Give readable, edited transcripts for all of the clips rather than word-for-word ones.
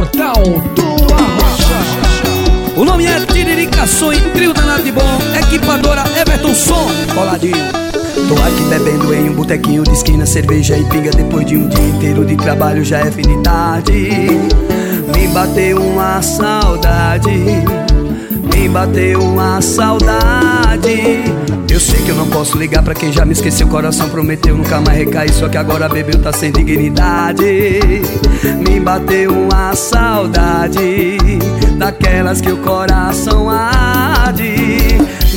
Portal do Arrocha. O nome é Tiririca Som e Trio Danado de Bom. Equipadora Everton Som, coladinho. Tô aqui bebendo em um botequinho de esquina, cerveja e pinga. Depois de um dia inteiro de trabalho já é fim de tarde. Me bateu uma saudade, me bateu uma saudade. Eu sei que eu não posso ligar pra quem já me esqueceu. O coração prometeu nunca mais recair, só que agora bebeu, tá sem dignidade. Me bateu uma saudade, daquelas que o coração arde.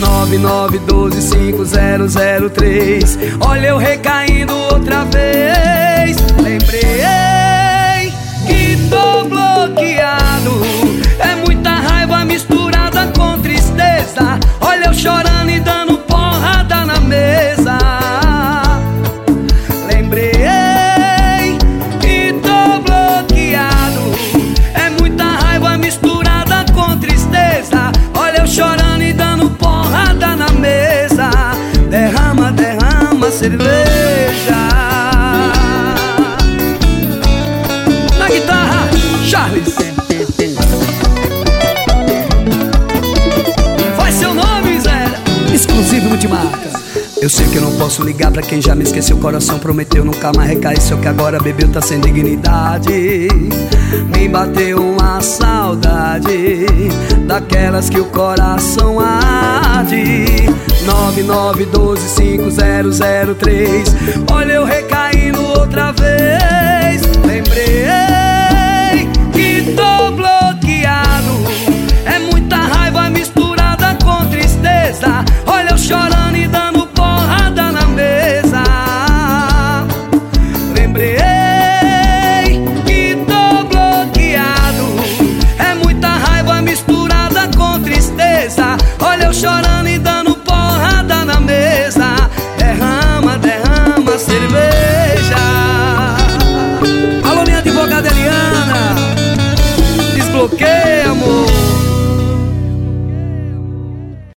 99125003. Olha eu recaindo outra vez. Lembrei que tô bloqueado. É muita raiva misturada com tristeza. Olha eu chorando e dando porrada na mesa. Lembrei que tô bloqueado. É muita raiva misturada com tristeza. Olha eu chorando e dando porrada na mesa. Derrama, derrama cerveja. Na guitarra, Charles. Faz seu nome, Zé. Exclusivo multimarca. Eu sei que eu não posso ligar pra quem já me esqueceu. O coração prometeu nunca mais recair, só que agora bebeu, tá sem dignidade. Me bateu uma saudade, daquelas que o coração arde. 99125003. Olha eu recaindo outra vez. Lembrei que tô bloqueado. É muita raiva misturada com tristeza. Olha eu chorando e dando porrada na mesa. Lembrei que tô bloqueado. É muita raiva misturada com tristeza. Olha eu chorando e dando porrada na mesa. Derrama, derrama cerveja. Alô, minha advogada Eliana. Desbloqueia.